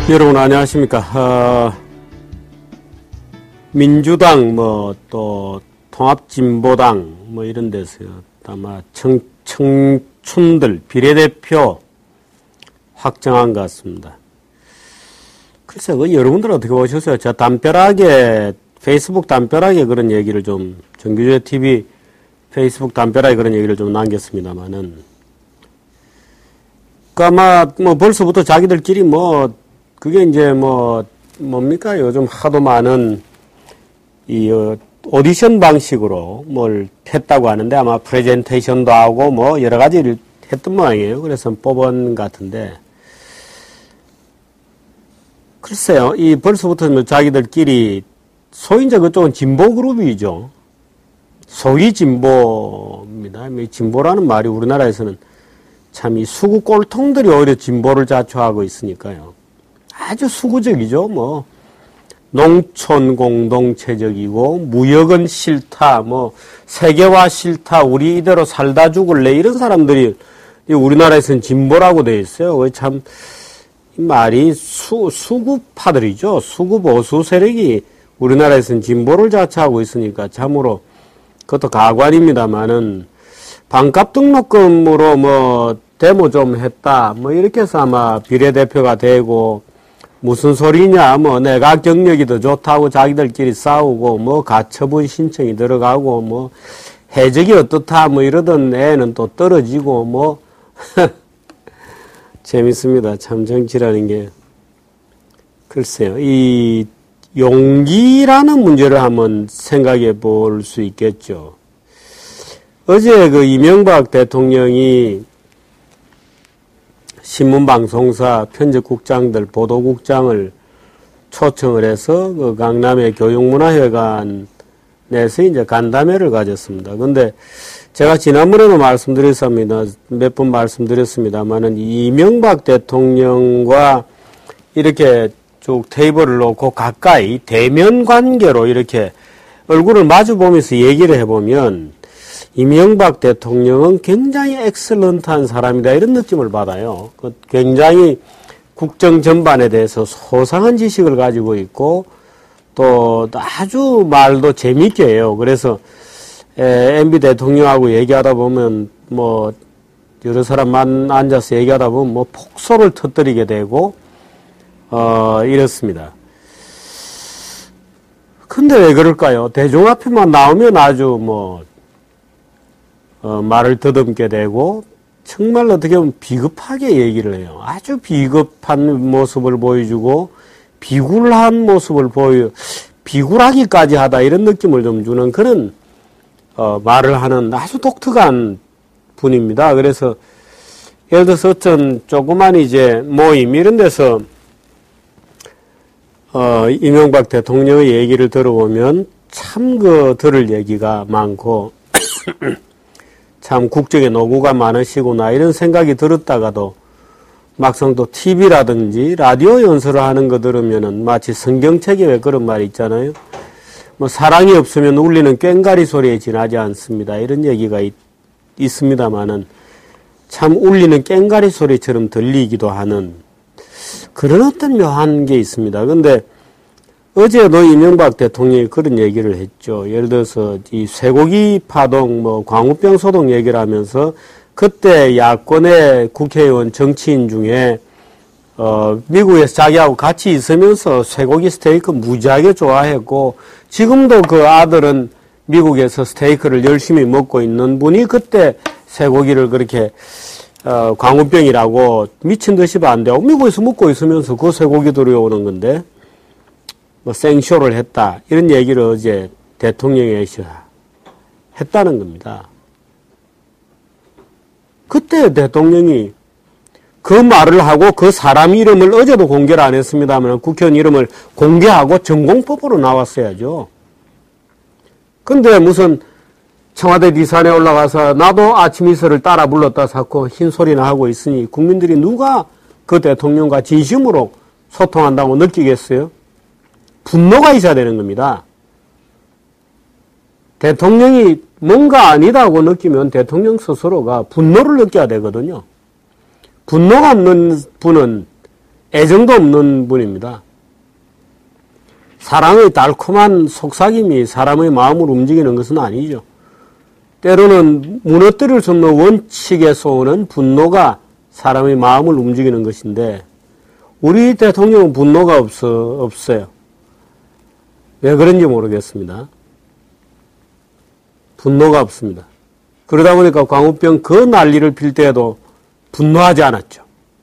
여러분 안녕하십니까. 민주당 또 통합진보당 이런 데서요. 아마 청춘들 비례대표 확정한 것 같습니다. 글쎄 여러분들 어떻게 보셨어요? 제가 페이스북 담벼락에 그런 얘기를 좀 정규재 TV 페이스북 담벼락에 그런 얘기를 좀 남겼습니다만은 아마 벌써부터 자기들끼리 그게 이제 뭡니까? 요즘 하도 많은 오디션 방식으로 뭘 했다고 하는데 아마 프레젠테이션도 하고 여러 가지를 했던 모양이에요. 그래서 뽑은 것 같은데. 글쎄요, 벌써부터 자기들끼리 소위 이제 그쪽은 진보 그룹이죠. 소위 진보입니다. 진보라는 말이 우리나라에서는 참 수구 꼴통들이 오히려 진보를 자초하고 있으니까요. 아주 수구적이죠. 농촌 공동체적이고 무역은 싫다, 세계화 싫다, 우리 이대로 살다 죽을래 이런 사람들이 우리나라에서는 진보라고 돼 있어요. 참 이 말이 수구파들이죠. 수구 보수 세력이 우리나라에서는 진보를 자처하고 있으니까 참으로 그것도 가관입니다만은 반값 등록금으로 데모 좀 했다, 이렇게 해서 아마 비례대표가 되고, 무슨 소리냐, 내가 경력이 더 좋다고 자기들끼리 싸우고, 가처분 신청이 들어가고, 해적이 어떻다, 이러던 애는 또 떨어지고, 재밌습니다. 참 정치라는 게. 글쎄요, 이 용기라는 문제를 한번 생각해 볼 수 있겠죠. 어제 이명박 대통령이 신문방송사 편집국장들, 보도국장을 초청을 해서 강남의 교육문화회관에서 이제 간담회를 가졌습니다. 근데 제가 지난번에도 말씀드렸습니다. 몇 번 말씀드렸습니다만은 이명박 대통령과 이렇게 쭉 테이블을 놓고 가까이 대면 관계로 이렇게 얼굴을 마주 보면서 얘기를 해보면 이명박 대통령은 굉장히 엑셀런트한 사람이다 이런 느낌을 받아요. 굉장히 국정 전반에 대해서 소상한 지식을 가지고 있고 또 아주 말도 재밌게 해요. 그래서 MB 대통령하고 얘기하다 보면 여러 사람만 앉아서 얘기하다 보면 폭소를 터뜨리게 되고 이렇습니다. 근데 왜 그럴까요? 대중 앞에만 나오면 아주 말을 더듬게 되고 정말 어떻게 보면 비겁하게 얘기를 해요. 아주 비겁한 모습을 보여주고 비굴한 모습을 비굴하기까지 하다 이런 느낌을 좀 주는 그런 말을 하는 아주 독특한 분입니다. 그래서 예를 들어서 어떤 조그만 이제 모임 이런 데서 이명박 대통령의 얘기를 들어보면 참 들을 얘기가 많고 참 국정에 노고가 많으시구나 이런 생각이 들었다가도 막상 또 TV라든지 라디오 연설을 하는 거 들으면은 마치 성경책에 왜 그런 말이 있잖아요. 사랑이 없으면 울리는 꽹과리 소리에 지나지 않습니다. 이런 얘기가 있습니다만은 참 울리는 꽹과리 소리처럼 들리기도 하는 그런 어떤 묘한 게 있습니다. 근데 어제도 이명박 대통령이 그런 얘기를 했죠. 예를 들어서 이 쇠고기 파동, 광우병 소동 얘기를 하면서 그때 야권의 국회의원 정치인 중에 미국에서 자기하고 같이 있으면서 쇠고기 스테이크 무지하게 좋아했고 지금도 그 아들은 미국에서 스테이크를 열심히 먹고 있는 분이 그때 쇠고기를 그렇게 광우병이라고 미친 듯이 반대하고 미국에서 먹고 있으면서 그 쇠고기 들여오는 건데 생쇼를 했다. 이런 얘기를 어제 대통령이 했다는 겁니다. 그때 대통령이 그 말을 하고 그 사람 이름을 어제도 공개를 안 했습니다만 국회의원 이름을 공개하고 전공법으로 나왔어야죠. 근데 무슨 청와대 뒷산에 올라가서 나도 아침 이슬을 따라 불렀다 사고 흰소리나 하고 있으니 국민들이 누가 그 대통령과 진심으로 소통한다고 느끼겠어요? 분노가 있어야 되는 겁니다. 대통령이 뭔가 아니다고 느끼면 대통령 스스로가 분노를 느껴야 되거든요. 분노가 없는 분은 애정도 없는 분입니다. 사랑의 달콤한 속삭임이 사람의 마음을 움직이는 것은 아니죠. 때로는 무너뜨릴 수 없는 원칙에서 오는 분노가 사람의 마음을 움직이는 것인데 우리 대통령은 분노가 없어요. 왜 그런지 모르겠습니다. 분노가 없습니다. 그러다 보니까 광우병 그 난리를 필 때에도 분노하지 않았죠.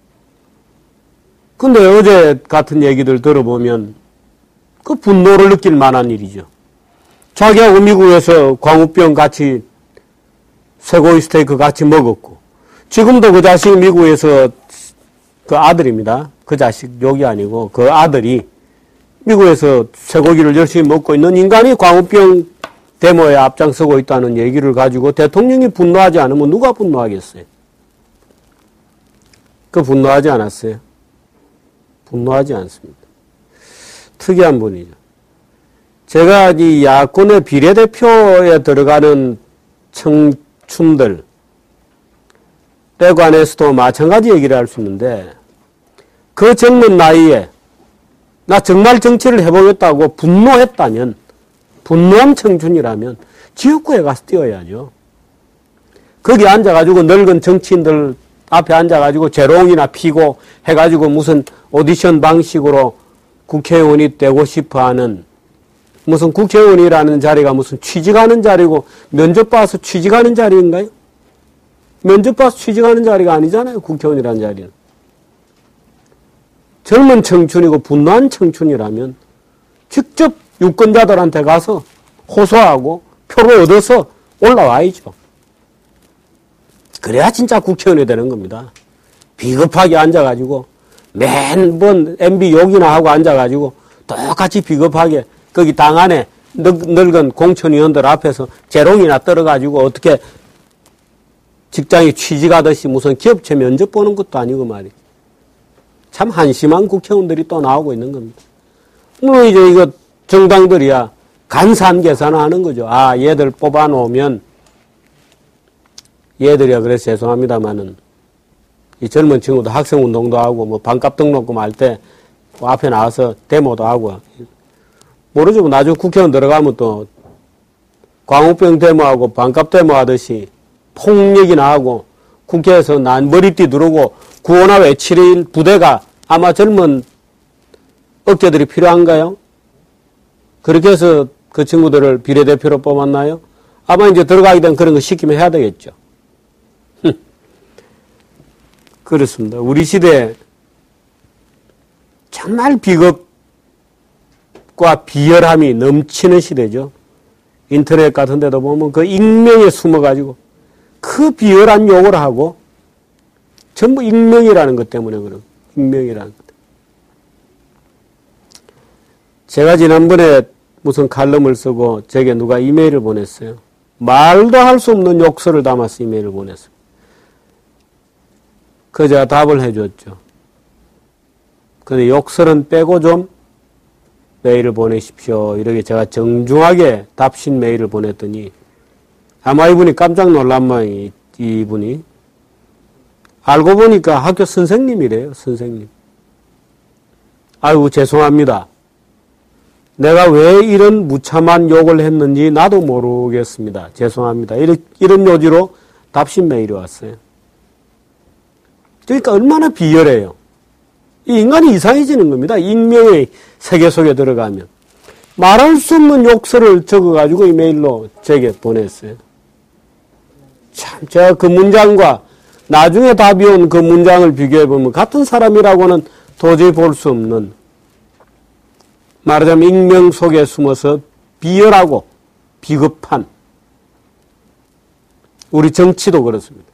근데 어제 같은 얘기들 들어보면 그 분노를 느낄 만한 일이죠. 자기하고 미국에서 광우병 같이 쇠고기 스테이크 같이 먹었고 지금도 그 자식이 미국에서 그 아들입니다. 그 자식 욕이 아니고 그 아들이 미국에서 쇠고기를 열심히 먹고 있는 인간이 광우병 데모에 앞장서고 있다는 얘기를 가지고 대통령이 분노하지 않으면 누가 분노하겠어요? 그 분노하지 않았어요. 분노하지 않습니다. 특이한 분이죠. 제가 이 야권의 비례대표에 들어가는 청춘들 때 관해서도 마찬가지 얘기를 할 수 있는데 그 젊은 나이에 나 정말 정치를 해보겠다고 분노했다면 분노한 청춘이라면 지역구에 가서 뛰어야죠. 거기 앉아가지고 늙은 정치인들 앞에 앉아가지고 재롱이나 피고 해가지고 무슨 오디션 방식으로 국회의원이 되고 싶어하는 무슨 국회의원이라는 자리가 무슨 취직하는 자리고 면접 봐서 취직하는 자리인가요? 면접 봐서 취직하는 자리가 아니잖아요. 국회의원이라는 자리는. 젊은 청춘이고 분노한 청춘이라면 직접 유권자들한테 가서 호소하고 표를 얻어서 올라와야죠. 그래야 진짜 국회의원이 되는 겁니다. 비겁하게 앉아가지고 매번 MB 욕이나 하고 앉아가지고 똑같이 비겁하게 거기 당 안에 늙은 공천위원들 앞에서 재롱이나 떨어가지고 어떻게 직장에 취직하듯이 무슨 기업체 면접 보는 것도 아니고 말이에요. 참 한심한 국회의원들이 또 나오고 있는 겁니다. 물론 이제 이거 정당들이야 간산 계산을 하는 거죠. 아, 얘들 뽑아놓으면 얘들이야 그래서 죄송합니다만은 이 젊은 친구도 학생운동도 하고 뭐 반값 등록금 할 때 앞에 나와서 데모도 하고 모르죠. 나중에 국회의원 들어가면 또 광우병 데모하고 반값 데모하듯이 폭력이나 하고 국회에서 난 머리띠 두르고 구호나 외칠 부대가 아마 젊은 억제들이 필요한가요? 그렇게 해서 그 친구들을 비례대표로 뽑았나요? 아마 이제 들어가게 되면 그런 거 시키면 해야 되겠죠. 그렇습니다. 우리 시대 정말 비겁과 비열함이 넘치는 시대죠. 인터넷 같은 데도 보면 그 익명에 숨어가지고 그 비열한 욕을 하고 전부 익명이라는 것 때문에 그런 익명이라는 것. 제가 지난번에 무슨 칼럼을 쓰고 제게 누가 이메일을 보냈어요. 말도 할 수 없는 욕설을 담아서 이메일을 보냈어요. 그 제가 답을 해줬죠. 근데 욕설은 빼고 좀 메일을 보내십시오. 이렇게 제가 정중하게 답신 메일을 보냈더니 아마 이분이 깜짝 놀란 모양이 이분이 알고 보니까 학교 선생님이래요. 선생님. 아이고 죄송합니다. 내가 왜 이런 무참한 욕을 했는지 나도 모르겠습니다. 죄송합니다. 이런 요지로 답신 메일이 왔어요. 그러니까 얼마나 비열해요. 이 인간이 이상해지는 겁니다. 익명의 세계 속에 들어가면. 말할 수 없는 욕설을 적어가지고 이메일로 제게 보냈어요. 참, 제가 그 문장과 나중에 답이 온 그 문장을 비교해보면 같은 사람이라고는 도저히 볼 수 없는 말하자면 익명 속에 숨어서 비열하고 비겁한 우리 정치도 그렇습니다.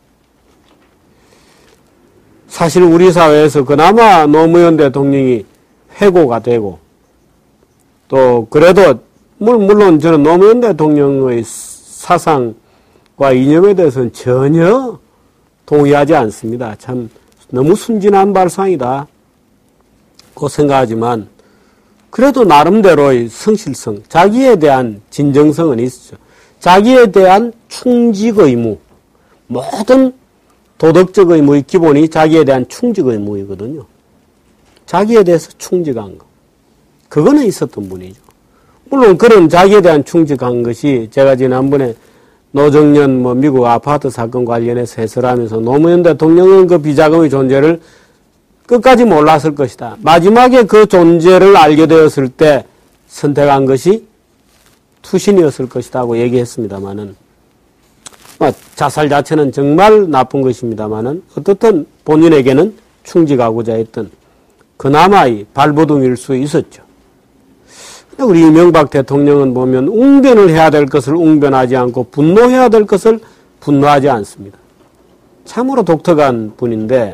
사실 우리 사회에서 그나마 노무현 대통령이 회고가 되고 또 그래도 물론 저는 노무현 대통령의 사상과 이념에 대해서는 전혀 동의하지 않습니다. 참 너무 순진한 발상이다 고 생각하지만 그래도 나름대로의 성실성, 자기에 대한 진정성은 있죠. 자기에 대한 충직 의무, 모든 도덕적 의무의 기본이 자기에 대한 충직 의무이거든요. 자기에 대해서 충직한 거. 그거는 있었던 분이죠. 물론 그런 자기에 대한 충직한 것이 제가 지난번에 노정년 미국 아파트 사건 관련해서 해설하면서 노무현 대통령은 그 비자금의 존재를 끝까지 몰랐을 것이다. 마지막에 그 존재를 알게 되었을 때 선택한 것이 투신이었을 것이다 하고 얘기했습니다마는 자살 자체는 정말 나쁜 것입니다마는 어떻든 본인에게는 충직하고자 했던 그나마의 발버둥일 수 있었죠. 우리 이명박 대통령은 보면 웅변을 해야 될 것을 웅변하지 않고 분노해야 될 것을 분노하지 않습니다. 참으로 독특한 분인데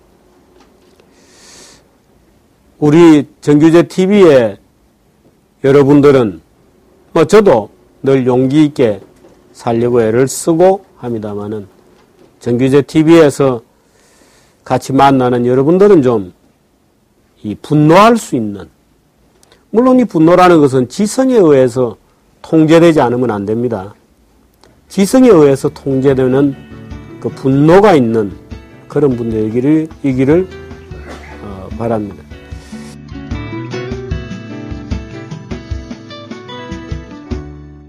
우리 정규제 TV에 여러분들은 저도 늘 용기 있게 살려고 애를 쓰고 합니다마는 정규제 TV에서 같이 만나는 여러분들은 좀 이 분노할 수 있는 물론 이 분노라는 것은 지성에 의해서 통제되지 않으면 안 됩니다. 지성에 의해서 통제되는 그 분노가 있는 그런 분들이기를 바랍니다.